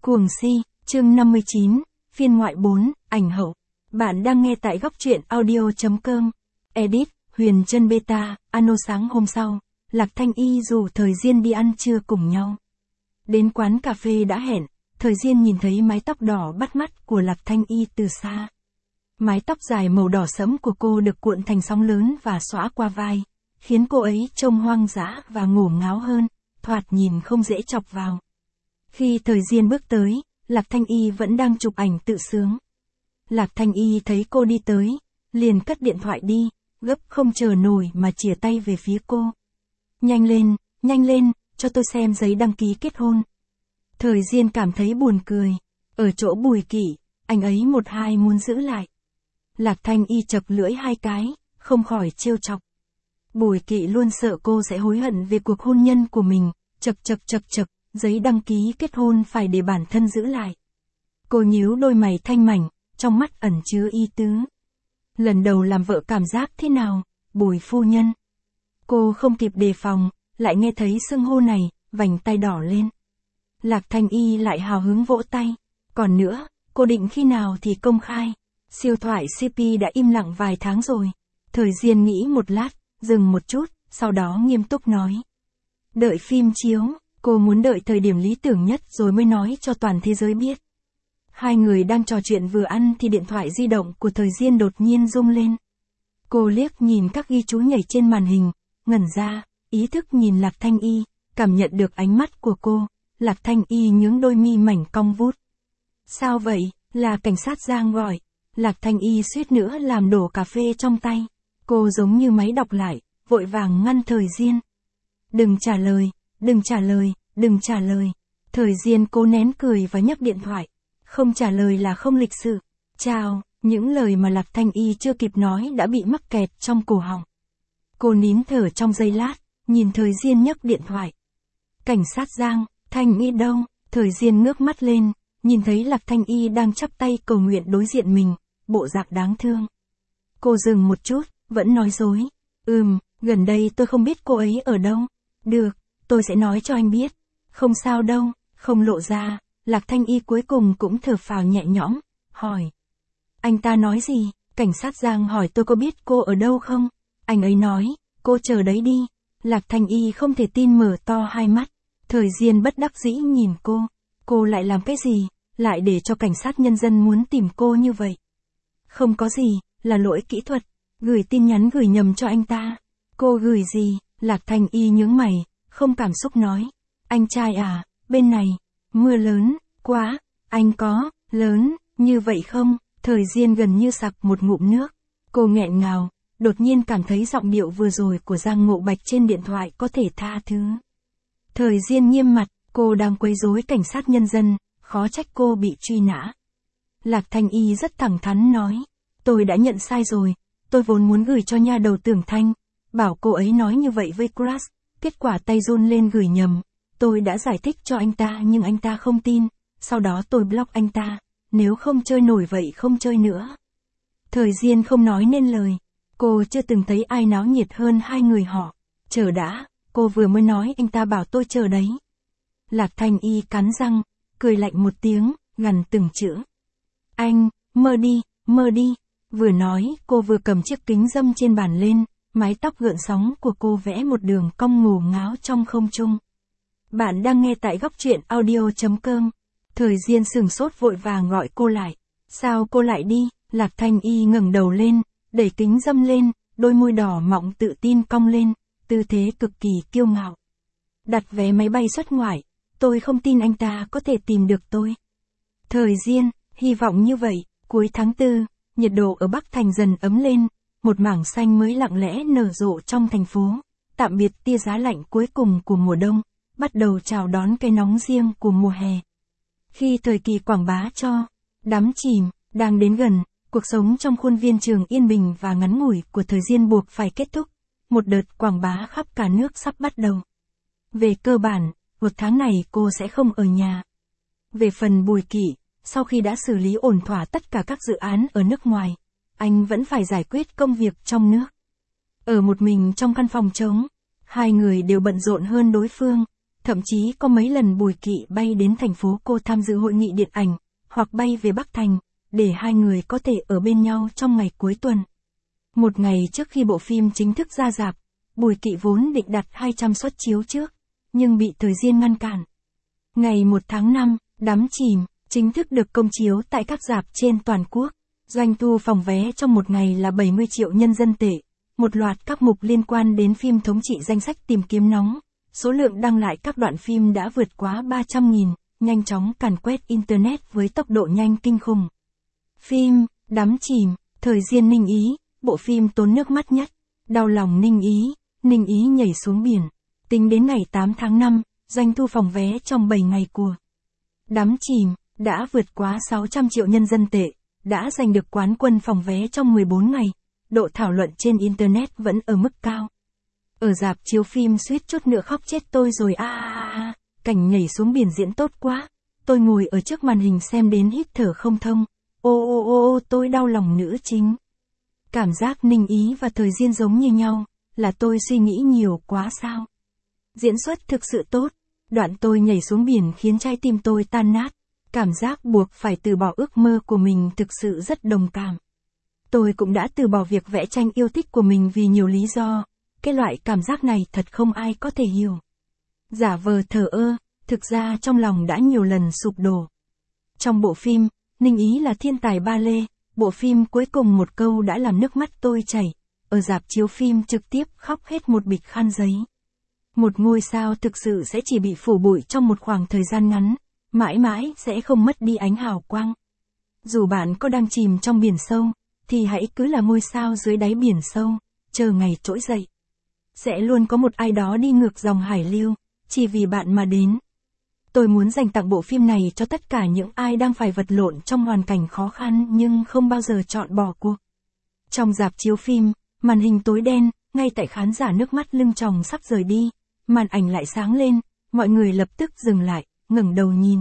Cuồng si, chương 59, phiên ngoại 4, ảnh hậu. Bạn đang nghe tại góc truyện audio.com. Edit, Huyền Trân Beta, Ano sáng hôm sau, Lạc Thanh Y rủ Thời Diên đi ăn trưa cùng nhau. Đến quán cà phê đã hẹn, Thời Diên nhìn thấy mái tóc đỏ bắt mắt của Lạc Thanh Y từ xa. Mái tóc dài màu đỏ sẫm của cô được cuộn thành sóng lớn và xõa qua vai, khiến cô ấy trông hoang dã và ngổ ngáo hơn, thoạt nhìn không dễ chọc vào. Khi Thời Diên bước tới, Lạc Thanh Y vẫn đang chụp ảnh tự sướng. Lạc Thanh Y thấy cô đi tới, liền cất điện thoại đi, gấp không chờ nổi mà chìa tay về phía cô. Nhanh lên, cho tôi xem giấy đăng ký kết hôn. Thời Diên cảm thấy buồn cười. Ở chỗ Bùi Kỷ, anh ấy một hai muốn giữ lại. Lạc Thanh Y chật lưỡi hai cái, không khỏi trêu chọc. Bùi Kỷ luôn sợ cô sẽ hối hận về cuộc hôn nhân của mình, chật, giấy đăng ký kết hôn phải để bản thân giữ lại. Cô nhíu đôi mày thanh mảnh, trong mắt ẩn chứa ý tứ. Lần đầu làm vợ cảm giác thế nào, Bùi phu nhân? Cô không kịp đề phòng, lại nghe thấy xưng hô này, vành tay đỏ lên. Lạc Thanh Y lại hào hứng vỗ tay. Còn nữa, cô định khi nào thì công khai? Siêu thoại CP đã im lặng vài tháng rồi. Thời Diên nghĩ một lát, dừng một chút, sau đó nghiêm túc nói. Đợi phim chiếu, cô muốn đợi thời điểm lý tưởng nhất rồi mới nói cho toàn thế giới biết. Hai người đang trò chuyện vừa ăn thì điện thoại di động của Thời Diên đột nhiên rung lên. Cô liếc nhìn các ghi chú nhảy trên màn hình, ngẩn ra, ý thức nhìn Lạc Thanh Y, cảm nhận được ánh mắt của cô. Lạc Thanh Y nhướng đôi mi mảnh cong vút. Sao vậy, là cảnh sát Giang gọi. Lạc Thanh Y suýt nữa làm đổ cà phê trong tay. Cô giống như máy đọc lại, vội vàng ngăn Thời Diên. Đừng trả lời. Thời Diên cố nén cười và nhấc điện thoại. Không trả lời là không lịch sự. Chào, những lời mà Lạc Thanh Y chưa kịp nói đã bị mắc kẹt trong cổ họng. Cô nín thở trong giây lát, nhìn Thời Diên nhấc điện thoại. Cảnh sát Giang, Thanh Y đâu? Thời Diên ngước mắt lên, nhìn thấy Lạc Thanh Y đang chắp tay cầu nguyện đối diện mình, bộ dạng đáng thương. Cô dừng một chút, vẫn nói dối. Gần đây tôi không biết cô ấy ở đâu. Được, tôi sẽ nói cho anh biết. Không sao đâu, không lộ ra. Lạc Thanh Y cuối cùng cũng thở phào nhẹ nhõm, hỏi. Anh ta nói gì? Cảnh sát Giang hỏi tôi có biết cô ở đâu không? Anh ấy nói, cô chờ đấy đi. Lạc Thanh Y không thể tin mở to hai mắt. Thời Diên bất đắc dĩ nhìn cô. Cô lại làm cái gì? Lại để cho cảnh sát nhân dân muốn tìm cô như vậy? Không có gì, là lỗi kỹ thuật. Gửi tin nhắn gửi nhầm cho anh ta. Cô gửi gì? Lạc Thanh Y nhướng mày, không cảm xúc nói. Anh trai à, bên này, mưa lớn, quá, anh có, lớn, như vậy không? Thời Diên gần như sặc một ngụm nước. Cô nghẹn ngào, đột nhiên cảm thấy giọng điệu vừa rồi của Giang Ngộ Bạch trên điện thoại có thể tha thứ. Thời Diên nghiêm mặt, cô đang quấy rối cảnh sát nhân dân, khó trách cô bị truy nã. Lạc Thanh Y rất thẳng thắn nói. Tôi đã nhận sai rồi, tôi vốn muốn gửi cho nha đầu Tưởng Thanh, bảo cô ấy nói như vậy với crush, kết quả tay run lên gửi nhầm. Tôi đã giải thích cho anh ta nhưng anh ta không tin, sau đó tôi block anh ta, nếu không chơi nổi vậy không chơi nữa. Thời Diên không nói nên lời, cô chưa từng thấy ai náo nhiệt hơn hai người họ. Chờ đã, cô vừa mới nói anh ta bảo tôi chờ đấy. Lạc Thanh Y cắn răng, cười lạnh một tiếng, gằn từng chữ. Anh, mơ đi. Vừa nói, cô vừa cầm chiếc kính râm trên bàn lên, mái tóc gợn sóng của cô vẽ một đường cong ngổ ngáo trong không trung. Bạn đang nghe tại góc truyện audio.com. Thời Diên sửng sốt vội vàng gọi cô lại. Sao cô lại đi? Lạc Thanh Y ngẩng đầu lên, đẩy kính râm lên, đôi môi đỏ mọng tự tin cong lên, tư thế cực kỳ kiêu ngạo. Đặt vé máy bay xuất ngoại, tôi không tin anh ta có thể tìm được tôi. Thời Diên, hy vọng như vậy, cuối tháng 4, nhiệt độ ở Bắc Thành dần ấm lên, một mảng xanh mới lặng lẽ nở rộ trong thành phố, tạm biệt tia giá lạnh cuối cùng của mùa đông, bắt đầu chào đón cái nóng riêng của mùa hè. Khi thời kỳ quảng bá cho đắm chìm đang đến gần, cuộc sống trong khuôn viên trường yên bình và ngắn ngủi của Thời Diên buộc phải kết thúc, một đợt quảng bá khắp cả nước sắp bắt đầu. Về cơ bản, một tháng này cô sẽ không ở nhà. Về phần Bùi Kỷ, sau khi đã xử lý ổn thỏa tất cả các dự án ở nước ngoài, anh vẫn phải giải quyết công việc trong nước. Ở một mình trong căn phòng trống, hai người đều bận rộn hơn đối phương, Thậm chí có mấy lần Bùi Kỵ bay đến thành phố cô tham dự hội nghị điện ảnh, hoặc bay về Bắc Thành, để hai người có thể ở bên nhau trong ngày cuối tuần. Một ngày trước khi bộ phim chính thức ra rạp, Bùi Kỵ vốn định đặt 200 suất chiếu trước, nhưng bị Thời Diên ngăn cản. Ngày 1 tháng 5, Đắm Chìm, chính thức được công chiếu tại các rạp trên toàn quốc. Doanh thu phòng vé trong một ngày là 70 triệu nhân dân tệ. Một loạt các mục liên quan đến phim thống trị danh sách tìm kiếm nóng. Số lượng đăng lại các đoạn phim đã vượt quá 300.000, nhanh chóng càn quét Internet với tốc độ nhanh kinh khủng. Phim, Đắm Chìm, Thời Diên Ninh Ý, bộ phim tốn nước mắt nhất. Đau lòng Ninh Ý nhảy xuống biển. Tính đến ngày 8 tháng 5, doanh thu phòng vé trong 7 ngày của Đắm Chìm đã vượt quá 600 triệu nhân dân tệ, đã giành được quán quân phòng vé trong 14 ngày. Độ thảo luận trên Internet vẫn ở mức cao. Ở rạp chiếu phim suýt chút nữa khóc chết tôi rồi cảnh nhảy xuống biển diễn tốt quá. Tôi ngồi ở trước màn hình xem đến hít thở không thông. Tôi đau lòng nữ chính. Cảm giác Ninh Ý và Thời Diên giống như nhau, là tôi suy nghĩ nhiều quá sao? Diễn xuất thực sự tốt, đoạn tôi nhảy xuống biển khiến trái tim tôi tan nát. Cảm giác buộc phải từ bỏ ước mơ của mình thực sự rất đồng cảm. Tôi cũng đã từ bỏ việc vẽ tranh yêu thích của mình vì nhiều lý do. Cái loại cảm giác này thật không ai có thể hiểu. Giả vờ thờ ơ, thực ra trong lòng đã nhiều lần sụp đổ. Trong bộ phim, Ninh Ý là thiên tài ba lê, bộ phim cuối cùng một câu đã làm nước mắt tôi chảy. Ở rạp chiếu phim trực tiếp khóc hết một bịch khăn giấy. Một ngôi sao thực sự sẽ chỉ bị phủ bụi trong một khoảng thời gian ngắn, mãi mãi sẽ không mất đi ánh hào quang. Dù bạn có đang chìm trong biển sâu, thì hãy cứ là ngôi sao dưới đáy biển sâu, chờ ngày trỗi dậy. Sẽ luôn có một ai đó đi ngược dòng hải lưu, chỉ vì bạn mà đến. Tôi muốn dành tặng bộ phim này cho tất cả những ai đang phải vật lộn trong hoàn cảnh khó khăn nhưng không bao giờ chọn bỏ cuộc. Trong rạp chiếu phim, màn hình tối đen, ngay tại khán giả nước mắt lưng tròng sắp rời đi, màn ảnh lại sáng lên, mọi người lập tức dừng lại, ngẩng đầu nhìn.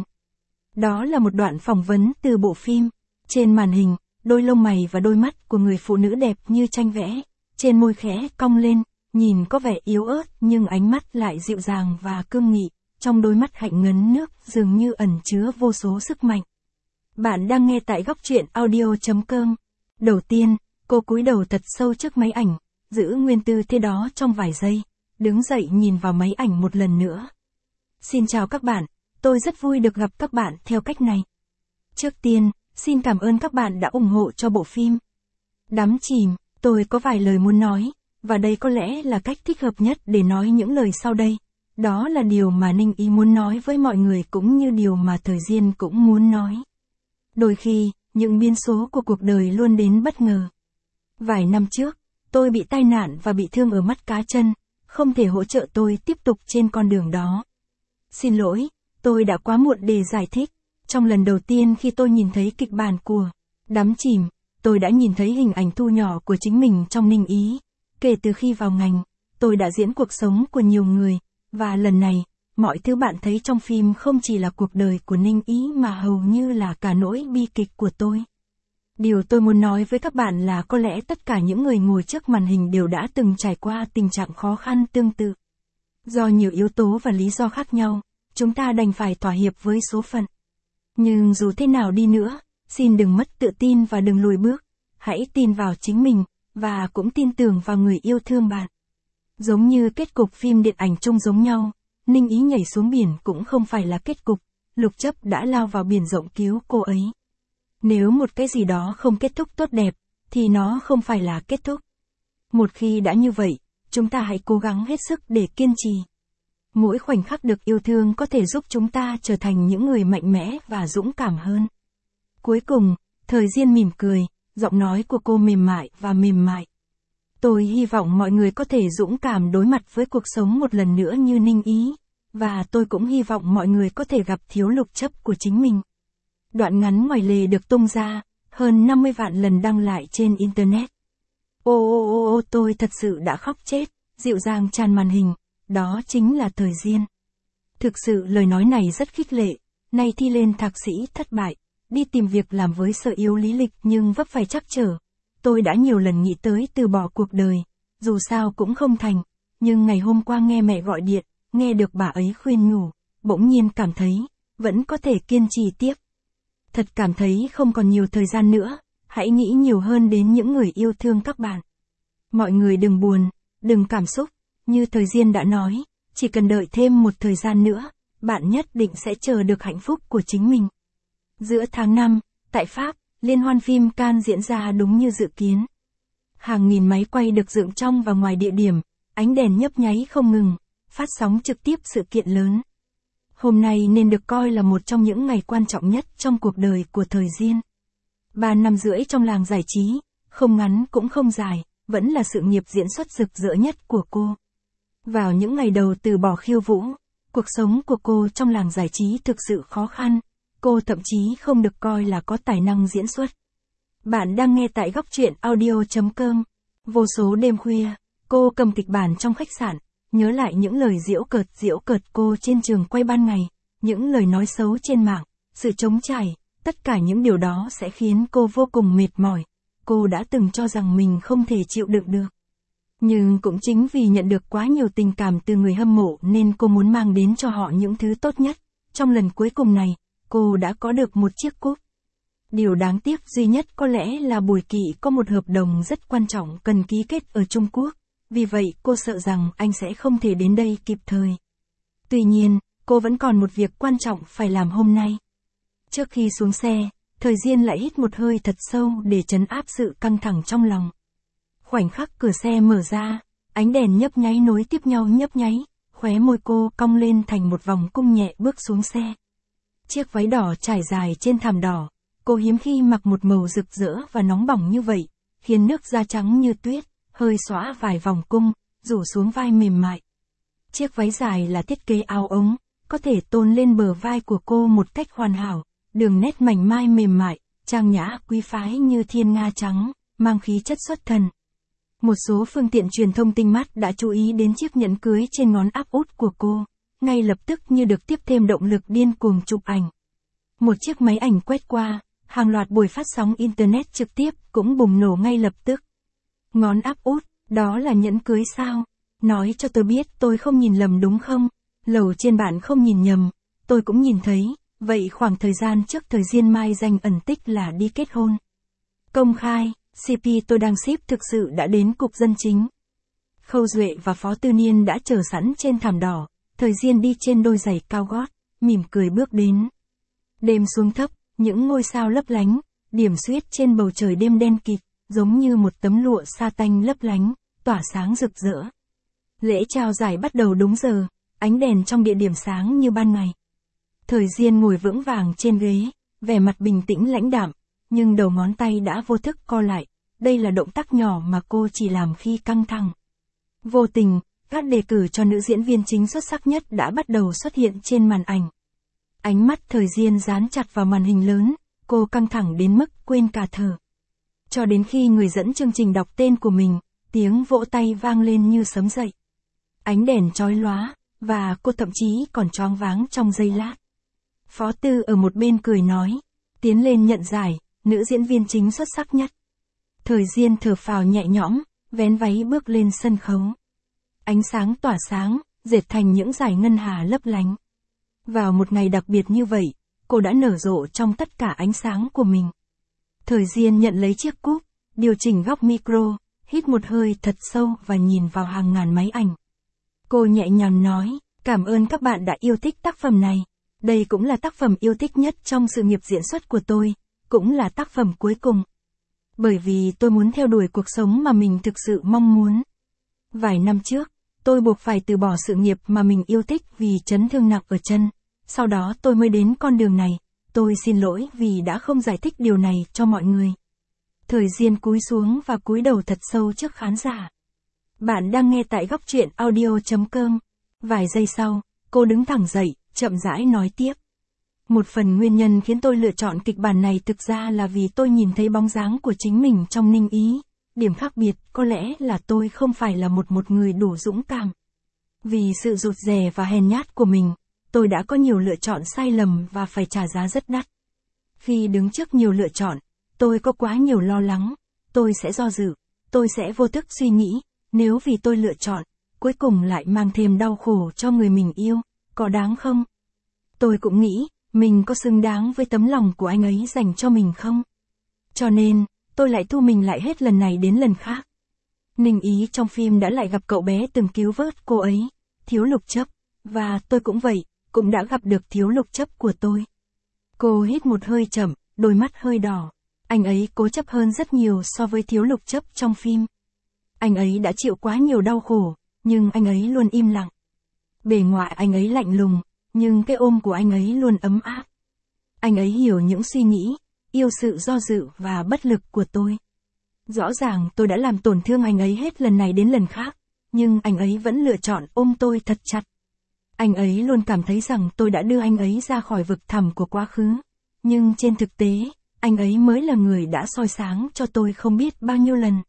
Đó là một đoạn phỏng vấn từ bộ phim. Trên màn hình, đôi lông mày và đôi mắt của người phụ nữ đẹp như tranh vẽ, trên môi khẽ cong lên, nhìn có vẻ yếu ớt nhưng ánh mắt lại dịu dàng và cương nghị, trong đôi mắt hạnh ngấn nước dường như ẩn chứa vô số sức mạnh. Bạn đang nghe tại góc truyện audio.com. Đầu tiên, cô cúi đầu thật sâu trước máy ảnh, giữ nguyên tư thế đó trong vài giây, đứng dậy nhìn vào máy ảnh một lần nữa. Xin chào các bạn, tôi rất vui được gặp các bạn theo cách này. Trước tiên, xin cảm ơn các bạn đã ủng hộ cho bộ phim Đắm Chìm. Tôi có vài lời muốn nói, và đây có lẽ là cách thích hợp nhất để nói những lời sau đây. Đó là điều mà Ninh Ý muốn nói với mọi người cũng như điều mà Thời Diên cũng muốn nói. Đôi khi, những biến số của cuộc đời luôn đến bất ngờ. Vài năm trước, tôi bị tai nạn và bị thương ở mắt cá chân, không thể hỗ trợ tôi tiếp tục trên con đường đó. Xin lỗi, tôi đã quá muộn để giải thích. Trong lần đầu tiên khi tôi nhìn thấy kịch bản của Đắm Chìm, tôi đã nhìn thấy hình ảnh thu nhỏ của chính mình trong Ninh Ý. Kể từ khi vào ngành, tôi đã diễn cuộc sống của nhiều người, và lần này, mọi thứ bạn thấy trong phim không chỉ là cuộc đời của Ninh Ý mà hầu như là cả nỗi bi kịch của tôi. Điều tôi muốn nói với các bạn là có lẽ tất cả những người ngồi trước màn hình đều đã từng trải qua tình trạng khó khăn tương tự. Do nhiều yếu tố và lý do khác nhau, chúng ta đành phải thỏa hiệp với số phận. Nhưng dù thế nào đi nữa, xin đừng mất tự tin và đừng lùi bước. Hãy tin vào chính mình, và cũng tin tưởng vào người yêu thương bạn. Giống như kết cục phim điện ảnh chung giống nhau, Ninh Ý nhảy xuống biển cũng không phải là kết cục, Lục Chấp đã lao vào biển rộng cứu cô ấy. Nếu một cái gì đó không kết thúc tốt đẹp, thì nó không phải là kết thúc. Một khi đã như vậy, chúng ta hãy cố gắng hết sức để kiên trì. Mỗi khoảnh khắc được yêu thương có thể giúp chúng ta trở thành những người mạnh mẽ và dũng cảm hơn. Cuối cùng, Thời Diên mỉm cười, giọng nói của cô mềm mại và mềm mại. Tôi hy vọng mọi người có thể dũng cảm đối mặt với cuộc sống một lần nữa như Ninh Ý, và tôi cũng hy vọng mọi người có thể gặp thiếu Lục Chấp của chính mình. Đoạn ngắn ngoài lề được tung ra, hơn 50 vạn lần đăng lại trên Internet. Tôi thật sự đã khóc chết, dịu dàng tràn màn hình, đó chính là Thời Diên. Thực sự lời nói này rất khích lệ, nay thi lên thạc sĩ thất bại, đi tìm việc làm với sở yếu lý lịch nhưng vấp phải trắc trở. Tôi đã nhiều lần nghĩ tới từ bỏ cuộc đời, dù sao cũng không thành, nhưng ngày hôm qua nghe mẹ gọi điện, nghe được bà ấy khuyên nhủ, bỗng nhiên cảm thấy, vẫn có thể kiên trì tiếp. Thật cảm thấy không còn nhiều thời gian nữa, hãy nghĩ nhiều hơn đến những người yêu thương các bạn. Mọi người đừng buồn, đừng cảm xúc, như Thời Diên đã nói, chỉ cần đợi thêm một thời gian nữa, bạn nhất định sẽ chờ được hạnh phúc của chính mình. Giữa tháng 5, tại Pháp, liên hoan phim Cannes diễn ra đúng như dự kiến. Hàng nghìn máy quay được dựng trong và ngoài địa điểm, ánh đèn nhấp nháy không ngừng, phát sóng trực tiếp sự kiện lớn. Hôm nay nên được coi là một trong những ngày quan trọng nhất trong cuộc đời của Thời Diên. 3 năm rưỡi trong làng giải trí, không ngắn cũng không dài, vẫn là sự nghiệp diễn xuất rực rỡ nhất của cô. Vào những ngày đầu từ bỏ khiêu vũ, cuộc sống của cô trong làng giải trí thực sự khó khăn, cô thậm chí không được coi là có tài năng diễn xuất. Bạn đang nghe tại góc truyện audio.com. Vô số đêm khuya, cô cầm kịch bản trong khách sạn, nhớ lại những lời giễu cợt cô trên trường quay ban ngày, những lời nói xấu trên mạng, sự trống trải, tất cả những điều đó sẽ khiến cô vô cùng mệt mỏi. Cô đã từng cho rằng mình không thể chịu đựng được. Nhưng cũng chính vì nhận được quá nhiều tình cảm từ người hâm mộ nên cô muốn mang đến cho họ những thứ tốt nhất. Trong lần cuối cùng này, cô đã có được một chiếc cúp. Điều đáng tiếc duy nhất có lẽ là Bùi Kỵ có một hợp đồng rất quan trọng cần ký kết ở Trung Quốc, vì vậy cô sợ rằng anh sẽ không thể đến đây kịp thời. Tuy nhiên, cô vẫn còn một việc quan trọng phải làm hôm nay. Trước khi xuống xe, Thời Diên lại hít một hơi thật sâu để trấn áp sự căng thẳng trong lòng. Khoảnh khắc cửa xe mở ra, ánh đèn nhấp nháy nối tiếp nhau nhấp nháy, khóe môi cô cong lên thành một vòng cung nhẹ bước xuống xe. Chiếc váy đỏ trải dài trên thảm đỏ, cô hiếm khi mặc một màu rực rỡ và nóng bỏng như vậy, khiến nước da trắng như tuyết, hơi xõa vài vòng cung, rủ xuống vai mềm mại. Chiếc váy dài là thiết kế áo ống, có thể tôn lên bờ vai của cô một cách hoàn hảo, đường nét mảnh mai mềm mại, trang nhã quý phái như thiên nga trắng, mang khí chất xuất thần. Một số phương tiện truyền thông tinh mắt đã chú ý đến chiếc nhẫn cưới trên ngón áp út của cô, ngay lập tức như được tiếp thêm động lực điên cuồng chụp ảnh. Một chiếc máy ảnh quét qua, hàng loạt buổi phát sóng Internet trực tiếp cũng bùng nổ ngay lập tức. Ngón áp út, đó là nhẫn cưới sao? Nói cho tôi biết tôi không nhìn lầm đúng không? Lầu trên bạn không nhìn nhầm, tôi cũng nhìn thấy, vậy khoảng thời gian trước Thời Diên mai danh ẩn tích là đi kết hôn. Công khai, CP tôi đang ship thực sự đã đến cục dân chính. Khâu Duệ và Phó Tư Niên đã chờ sẵn trên thảm đỏ, Thời Diên đi trên đôi giày cao gót, mỉm cười bước đến. Đêm xuống thấp, những ngôi sao lấp lánh, điểm xuyết trên bầu trời đêm đen kịt, giống như một tấm lụa sa tanh lấp lánh, tỏa sáng rực rỡ. Lễ trao giải bắt đầu đúng giờ, ánh đèn trong địa điểm sáng như ban ngày. Thời Diên ngồi vững vàng trên ghế, vẻ mặt bình tĩnh lãnh đạm, nhưng đầu ngón tay đã vô thức co lại, đây là động tác nhỏ mà cô chỉ làm khi căng thẳng. Vô tình, các đề cử cho nữ diễn viên chính xuất sắc nhất đã bắt đầu xuất hiện trên màn ảnh. Ánh mắt Thời Diên dán chặt vào màn hình lớn, cô căng thẳng đến mức quên cả thở. Cho đến khi người dẫn chương trình đọc tên của mình, tiếng vỗ tay vang lên như sấm dậy. Ánh đèn chói lóa, và cô thậm chí còn choáng váng trong giây lát. Phó Tư ở một bên cười nói, tiến lên nhận giải, nữ diễn viên chính xuất sắc nhất. Thời Diên thở phào nhẹ nhõm, vén váy bước lên sân khấu. Ánh sáng tỏa sáng, dệt thành những dải ngân hà lấp lánh. Vào một ngày đặc biệt như vậy, cô đã nở rộ trong tất cả ánh sáng của mình. Thời Diên nhận lấy chiếc cúp, điều chỉnh góc micro, hít một hơi thật sâu và nhìn vào hàng ngàn máy ảnh. Cô nhẹ nhàng nói, cảm ơn các bạn đã yêu thích tác phẩm này. Đây cũng là tác phẩm yêu thích nhất trong sự nghiệp diễn xuất của tôi, cũng là tác phẩm cuối cùng. Bởi vì tôi muốn theo đuổi cuộc sống mà mình thực sự mong muốn. Vài năm trước, tôi buộc phải từ bỏ sự nghiệp mà mình yêu thích vì chấn thương nặng ở chân. Sau đó tôi mới đến con đường này. Tôi xin lỗi vì đã không giải thích điều này cho mọi người. Thời Diên cúi xuống và cúi đầu thật sâu trước khán giả. Bạn đang nghe tại góc truyện audio.com. Vài giây sau, cô đứng thẳng dậy, chậm rãi nói tiếp. Một phần nguyên nhân khiến tôi lựa chọn kịch bản này thực ra là vì tôi nhìn thấy bóng dáng của chính mình trong Ninh Ý. Điểm khác biệt có lẽ là tôi không phải là một người đủ dũng cảm. Vì sự rụt rè và hèn nhát của mình, tôi đã có nhiều lựa chọn sai lầm và phải trả giá rất đắt. Khi đứng trước nhiều lựa chọn, tôi có quá nhiều lo lắng, tôi sẽ do dự, tôi sẽ vô thức suy nghĩ, nếu vì tôi lựa chọn, cuối cùng lại mang thêm đau khổ cho người mình yêu, có đáng không? Tôi cũng nghĩ, mình có xứng đáng với tấm lòng của anh ấy dành cho mình không? Cho nên, tôi lại thu mình lại hết lần này đến lần khác. Ninh Ý trong phim đã lại gặp cậu bé từng cứu vớt cô ấy, Thiếu Lục Chấp, và tôi cũng vậy, cũng đã gặp được Thiếu Lục Chấp của tôi. Cô hít một hơi chậm, đôi mắt hơi đỏ. Anh ấy cố chấp hơn rất nhiều so với Thiếu Lục Chấp trong phim. Anh ấy đã chịu quá nhiều đau khổ, nhưng anh ấy luôn im lặng. Bề ngoài anh ấy lạnh lùng, nhưng cái ôm của anh ấy luôn ấm áp. Anh ấy hiểu những suy nghĩ, yêu sự do dự và bất lực của tôi. Rõ ràng tôi đã làm tổn thương anh ấy hết lần này đến lần khác, nhưng anh ấy vẫn lựa chọn ôm tôi thật chặt. Anh ấy luôn cảm thấy rằng tôi đã đưa anh ấy ra khỏi vực thẳm của quá khứ, nhưng trên thực tế, anh ấy mới là người đã soi sáng cho tôi không biết bao nhiêu lần.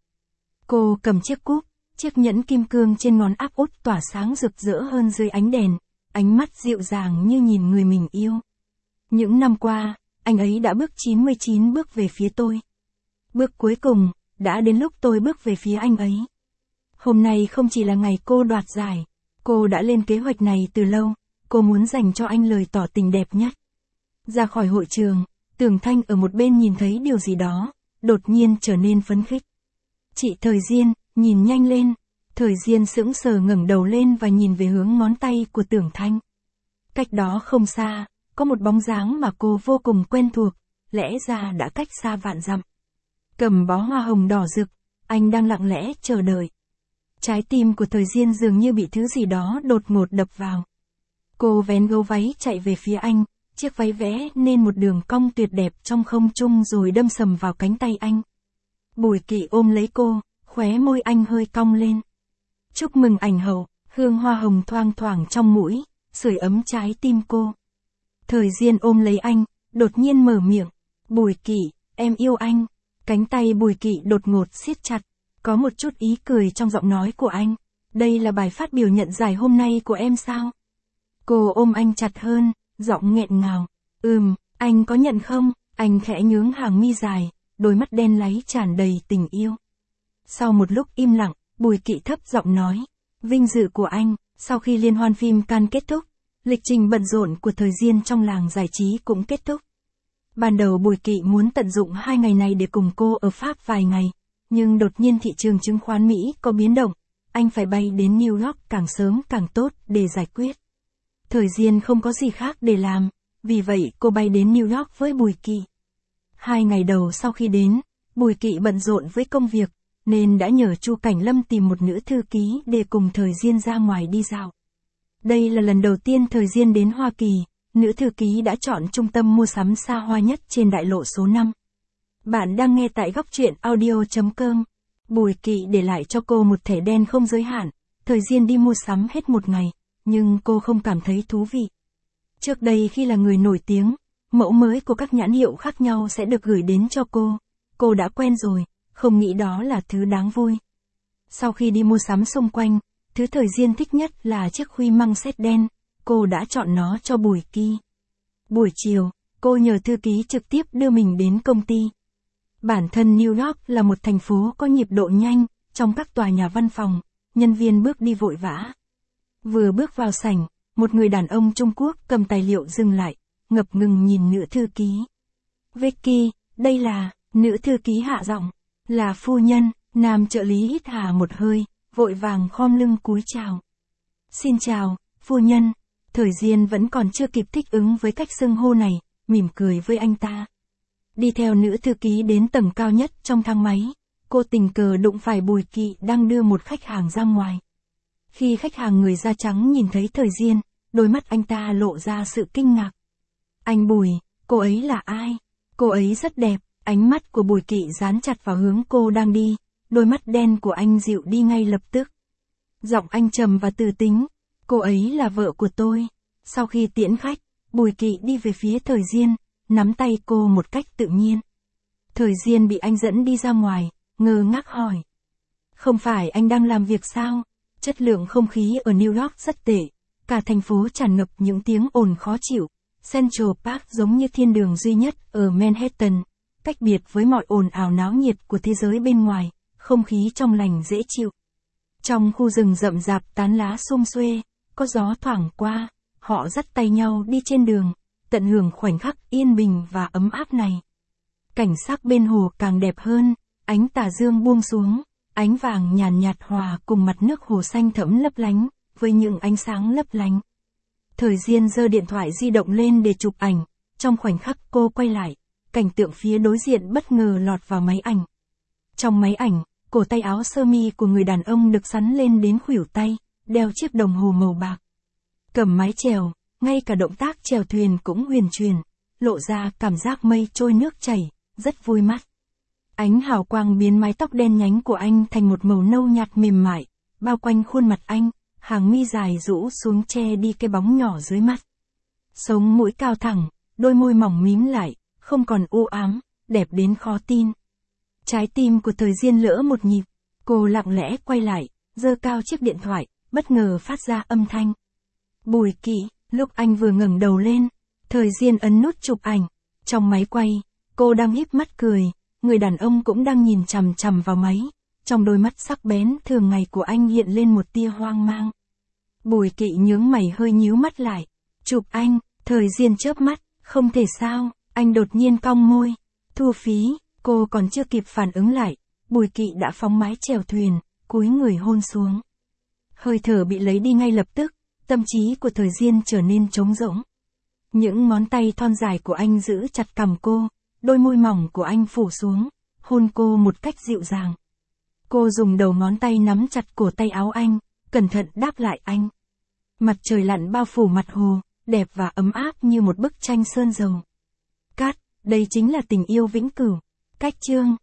Cô cầm chiếc cúp, chiếc nhẫn kim cương trên ngón áp út tỏa sáng rực rỡ hơn dưới ánh đèn, ánh mắt dịu dàng như nhìn người mình yêu. Những năm qua, anh ấy đã bước 99 bước về phía tôi. Bước cuối cùng, đã đến lúc tôi bước về phía anh ấy. Hôm nay không chỉ là ngày cô đoạt giải, cô đã lên kế hoạch này từ lâu, cô muốn dành cho anh lời tỏ tình đẹp nhất. Ra khỏi hội trường, Tường Thanh ở một bên nhìn thấy điều gì đó, đột nhiên trở nên phấn khích. Chị Thời Diên, nhìn nhanh lên. Thời Diên sững sờ ngẩng đầu lên và nhìn về hướng ngón tay của Tường Thanh. Cách đó không xa, có một bóng dáng mà cô vô cùng quen thuộc, lẽ ra đã cách xa vạn dặm. Cầm bó hoa hồng đỏ rực, anh đang lặng lẽ chờ đợi. Trái tim của Thời Diên dường như bị thứ gì đó đột ngột đập vào. Cô vén gấu váy chạy về phía anh, chiếc váy vẽ nên một đường cong tuyệt đẹp trong không trung rồi đâm sầm vào cánh tay anh. Bùi Kỵ ôm lấy cô, khóe môi anh hơi cong lên. Chúc mừng ảnh hậu, hương hoa hồng thoang thoảng trong mũi, sưởi ấm trái tim cô. Thời Diên ôm lấy anh, đột nhiên mở miệng. Bùi Kỵ, em yêu anh. Cánh tay Bùi Kỵ đột ngột siết chặt, có một chút ý cười trong giọng nói của anh. Đây là bài phát biểu nhận giải hôm nay của em sao? Cô ôm anh chặt hơn, giọng nghẹn ngào. Anh có nhận không? Anh khẽ nhướng hàng mi dài, đôi mắt đen láy tràn đầy tình yêu. Sau một lúc im lặng, Bùi Kỵ thấp giọng nói. Vinh dự của anh. Sau khi liên hoan phim Cannes kết thúc, lịch trình bận rộn của Thời Diên trong làng giải trí cũng kết thúc. Ban đầu Bùi Kỵ muốn tận dụng 2 ngày này để cùng cô ở Pháp vài ngày, nhưng đột nhiên thị trường chứng khoán Mỹ có biến động, anh phải bay đến New York càng sớm càng tốt để giải quyết. Thời Diên không có gì khác để làm, vì vậy cô bay đến New York với Bùi Kỵ. 2 ngày đầu sau khi đến, Bùi Kỵ bận rộn với công việc, nên đã nhờ Chu Cảnh Lâm tìm một nữ thư ký để cùng Thời Diên ra ngoài đi dạo. Đây là lần đầu tiên Thời Diên đến Hoa Kỳ, nữ thư ký đã chọn trung tâm mua sắm xa hoa nhất trên đại lộ số 5. Bạn đang nghe tại góc truyện audio.com. Bùi Kỵ để lại cho cô một thẻ đen không giới hạn, Thời Diên đi mua sắm hết một ngày, nhưng cô không cảm thấy thú vị. Trước đây khi là người nổi tiếng, mẫu mới của các nhãn hiệu khác nhau sẽ được gửi đến cho cô đã quen rồi, không nghĩ đó là thứ đáng vui. Sau khi đi mua sắm xung quanh, thứ Thời Diên thích nhất là chiếc khuy măng xét đen, cô đã chọn nó cho Bùi Kỵ. Buổi chiều, cô nhờ thư ký trực tiếp đưa mình đến công ty. Bản thân New York là một thành phố có nhịp độ nhanh, trong các tòa nhà văn phòng, nhân viên bước đi vội vã. Vừa bước vào sảnh, một người đàn ông Trung Quốc cầm tài liệu dừng lại, ngập ngừng nhìn nữ thư ký. Vicky, đây là, nữ thư ký hạ giọng, là phu nhân. Nam trợ lý hít hà một hơi, vội vàng khom lưng cúi chào. Xin chào, phu nhân. Thời Diên vẫn còn chưa kịp thích ứng với cách xưng hô này, mỉm cười với anh ta. Đi theo nữ thư ký đến tầng cao nhất trong thang máy, cô tình cờ đụng phải Bùi Kỵ đang đưa một khách hàng ra ngoài. Khi khách hàng người da trắng nhìn thấy Thời Diên, đôi mắt anh ta lộ ra sự kinh ngạc. Anh Bùi, cô ấy là ai? Cô ấy rất đẹp. Ánh mắt của Bùi Kỵ dán chặt vào hướng cô đang đi, đôi mắt đen của anh dịu đi ngay lập tức. Giọng anh trầm và từ tính, cô ấy là vợ của tôi. Sau khi tiễn khách, Bùi Kỵ đi về phía Thời Diên, nắm tay cô một cách tự nhiên. Thời Diên bị anh dẫn đi ra ngoài, ngơ ngác hỏi. Không phải anh đang làm việc sao? Chất lượng không khí ở New York rất tệ, cả thành phố tràn ngập những tiếng ồn khó chịu. Central Park giống như thiên đường duy nhất ở Manhattan, cách biệt với mọi ồn ào náo nhiệt của thế giới bên ngoài, không khí trong lành dễ chịu. Trong khu rừng rậm rạp tán lá sum xuê, có gió thoảng qua, họ dắt tay nhau đi trên đường, tận hưởng khoảnh khắc yên bình và ấm áp này. Cảnh sắc bên hồ càng đẹp hơn, ánh tà dương buông xuống, ánh vàng nhàn nhạt hòa cùng mặt nước hồ xanh thẫm lấp lánh, với những ánh sáng lấp lánh. Thời Diên giơ điện thoại di động lên để chụp ảnh, trong khoảnh khắc cô quay lại, cảnh tượng phía đối diện bất ngờ lọt vào máy ảnh. Trong máy ảnh, cổ tay áo sơ mi của người đàn ông được xắn lên đến khuỷu tay, đeo chiếc đồng hồ màu bạc. Cầm mái chèo, ngay cả động tác chèo thuyền cũng huyền chuyển, lộ ra cảm giác mây trôi nước chảy, rất vui mắt. Ánh hào quang biến mái tóc đen nhánh của anh thành một màu nâu nhạt mềm mại, bao quanh khuôn mặt anh, hàng mi dài rũ xuống che đi cái bóng nhỏ dưới mắt. Sống mũi cao thẳng, đôi môi mỏng mím lại, không còn u ám, đẹp đến khó tin. Trái tim của Thời Diên lỡ một nhịp, cô lặng lẽ quay lại, giơ cao chiếc điện thoại, bất ngờ phát ra âm thanh. Bùi Kỵ, lúc anh vừa ngẩng đầu lên, Thời Diên ấn nút chụp ảnh. Trong máy quay, cô đang híp mắt cười, người đàn ông cũng đang nhìn chằm chằm vào máy. Trong đôi mắt sắc bén thường ngày của anh hiện lên một tia hoang mang. Bùi Kỵ nhướng mày hơi nhíu mắt lại. Chụp anh, Thời Diên chớp mắt, không thể sao, anh đột nhiên cong môi. Thu phí, cô còn chưa kịp phản ứng lại, Bùi Kỵ đã phóng mái chèo thuyền, cúi người hôn xuống. Hơi thở bị lấy đi ngay lập tức, tâm trí của Thời Diên trở nên trống rỗng. Những ngón tay thon dài của anh giữ chặt cằm cô, đôi môi mỏng của anh phủ xuống, hôn cô một cách dịu dàng. Cô dùng đầu ngón tay nắm chặt cổ tay áo anh, cẩn thận đáp lại anh. Mặt trời lặn bao phủ mặt hồ, đẹp và ấm áp như một bức tranh sơn dầu. Cát, đây chính là tình yêu vĩnh cửu. Cách chương